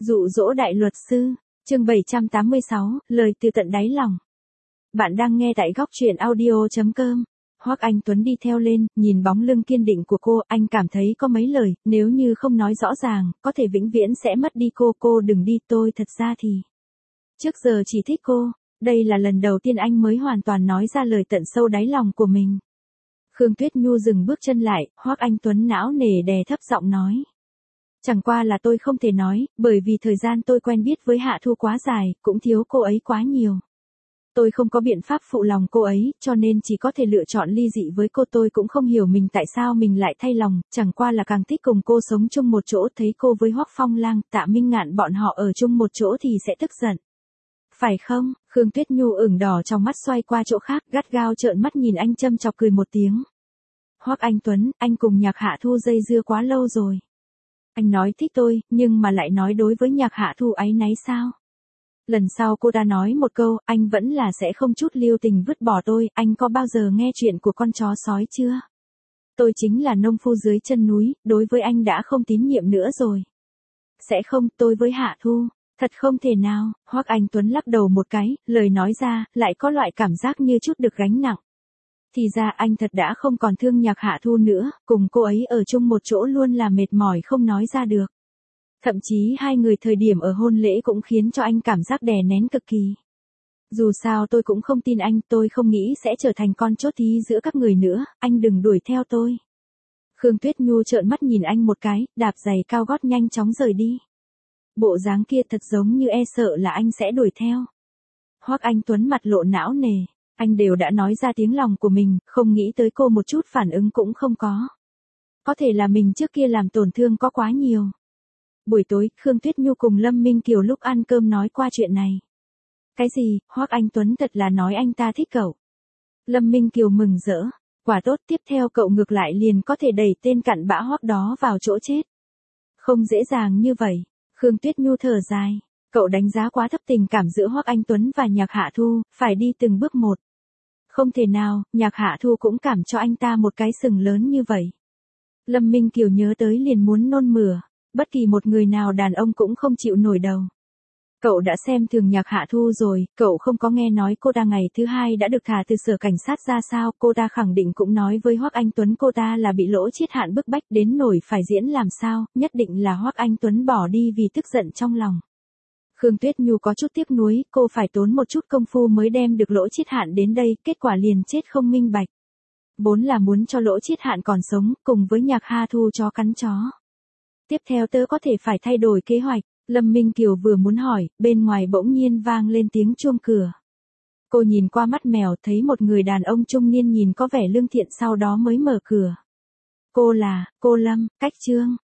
Dụ dỗ đại luật sư, chương 786, lời từ tận đáy lòng. Bạn đang nghe tại góc truyện audio.com. Hoắc Anh Tuấn đi theo lên, nhìn bóng lưng kiên định của cô, anh cảm thấy có mấy lời, nếu như không nói rõ ràng, có thể vĩnh viễn sẽ mất đi cô đừng đi, tôi thật ra thì trước giờ chỉ thích cô, đây là lần đầu tiên anh mới hoàn toàn nói ra lời tận sâu đáy lòng của mình. Khương Tuyết Nhu dừng bước chân lại, Hoắc Anh Tuấn não nề đè thấp giọng nói. Chẳng qua là tôi không thể nói, bởi vì thời gian tôi quen biết với Hạ Thu quá dài, cũng thiếu cô ấy quá nhiều. Tôi không có biện pháp phụ lòng cô ấy, cho nên chỉ có thể lựa chọn ly dị với cô. Tôi cũng không hiểu mình tại sao mình lại thay lòng, chẳng qua là càng thích cùng cô sống chung một chỗ, thấy cô với Hoắc Phong Lang, Tạ Minh Ngạn bọn họ ở chung một chỗ thì sẽ tức giận. Phải không? Khương Tuyết Nhu ửng đỏ trong mắt, xoay qua chỗ khác, gắt gao trợn mắt nhìn anh, châm chọc cười một tiếng. Hoắc Anh Tuấn, anh cùng Nhạc Hạ Thu dây dưa quá lâu rồi. Anh nói thích tôi, nhưng mà lại nói đối với Nhạc Hạ Thu áy náy sao? Lần sau cô ta nói một câu, anh vẫn là sẽ không chút lưu tình vứt bỏ tôi. Anh có bao giờ nghe chuyện của con chó sói chưa? Tôi chính là nông phu dưới chân núi, đối với anh đã không tín nhiệm nữa rồi. Sẽ không, tôi với Hạ Thu, thật không thể nào. Hoắc Anh Tuấn lắc đầu một cái, lời nói ra, lại có loại cảm giác như chút được gánh nặng. Thì ra anh thật đã không còn thương Nhạc Hạ Thu nữa, cùng cô ấy ở chung một chỗ luôn là mệt mỏi không nói ra được. Thậm chí hai người thời điểm ở hôn lễ cũng khiến cho anh cảm giác đè nén cực kỳ. Dù sao tôi cũng không tin anh, tôi không nghĩ sẽ trở thành con chốt thí giữa các người nữa, anh đừng đuổi theo tôi. Khương Tuyết Nhu trợn mắt nhìn anh một cái, đạp giày cao gót nhanh chóng rời đi. Bộ dáng kia thật giống như e sợ là anh sẽ đuổi theo. Hoắc Anh Tuấn mặt lộ não nề. Anh đều đã nói ra tiếng lòng của mình, không nghĩ tới cô một chút phản ứng cũng không có. Có thể là mình trước kia làm tổn thương có quá nhiều. Buổi tối, Khương Tuyết Nhu cùng Lâm Minh Kiều lúc ăn cơm nói qua chuyện này. Cái gì, Hoắc Anh Tuấn thật là nói anh ta thích cậu. Lâm Minh Kiều mừng rỡ. Quả tốt, tiếp theo cậu ngược lại liền có thể đẩy tên cặn bã Hoắc đó vào chỗ chết. Không dễ dàng như vậy. Khương Tuyết Nhu thở dài. Cậu đánh giá quá thấp tình cảm giữa Hoắc Anh Tuấn và Nhạc Hạ Thu, phải đi từng bước một. Không thể nào, Nhạc Hạ Thu cũng cảm cho anh ta một cái sừng lớn như vậy. Lâm Minh Kiều nhớ tới liền muốn nôn mửa, bất kỳ một người nào đàn ông cũng không chịu nổi đầu. Cậu đã xem thường Nhạc Hạ Thu rồi, cậu không có nghe nói cô ta ngày thứ hai đã được thả từ sở cảnh sát ra sao, cô ta khẳng định cũng nói với Hoắc Anh Tuấn cô ta là bị lỗ chiết hạn bức bách đến nổi phải diễn làm sao, nhất định là Hoắc Anh Tuấn bỏ đi vì tức giận trong lòng. Khương Tuyết Nhu có chút tiếc nuối, cô phải tốn một chút công phu mới đem được lỗ chiết hạn đến đây, kết quả liền chết không minh bạch. Vốn là muốn cho lỗ chiết hạn còn sống, cùng với Nhạc Hạ Thu chó cắn chó. Tiếp theo tớ có thể phải thay đổi kế hoạch, Lâm Minh Kiều vừa muốn hỏi, bên ngoài bỗng nhiên vang lên tiếng chuông cửa. Cô nhìn qua mắt mèo thấy một người đàn ông trung niên nhìn có vẻ lương thiện, sau đó mới mở cửa. Cô là, cô Lâm, Cách Trương.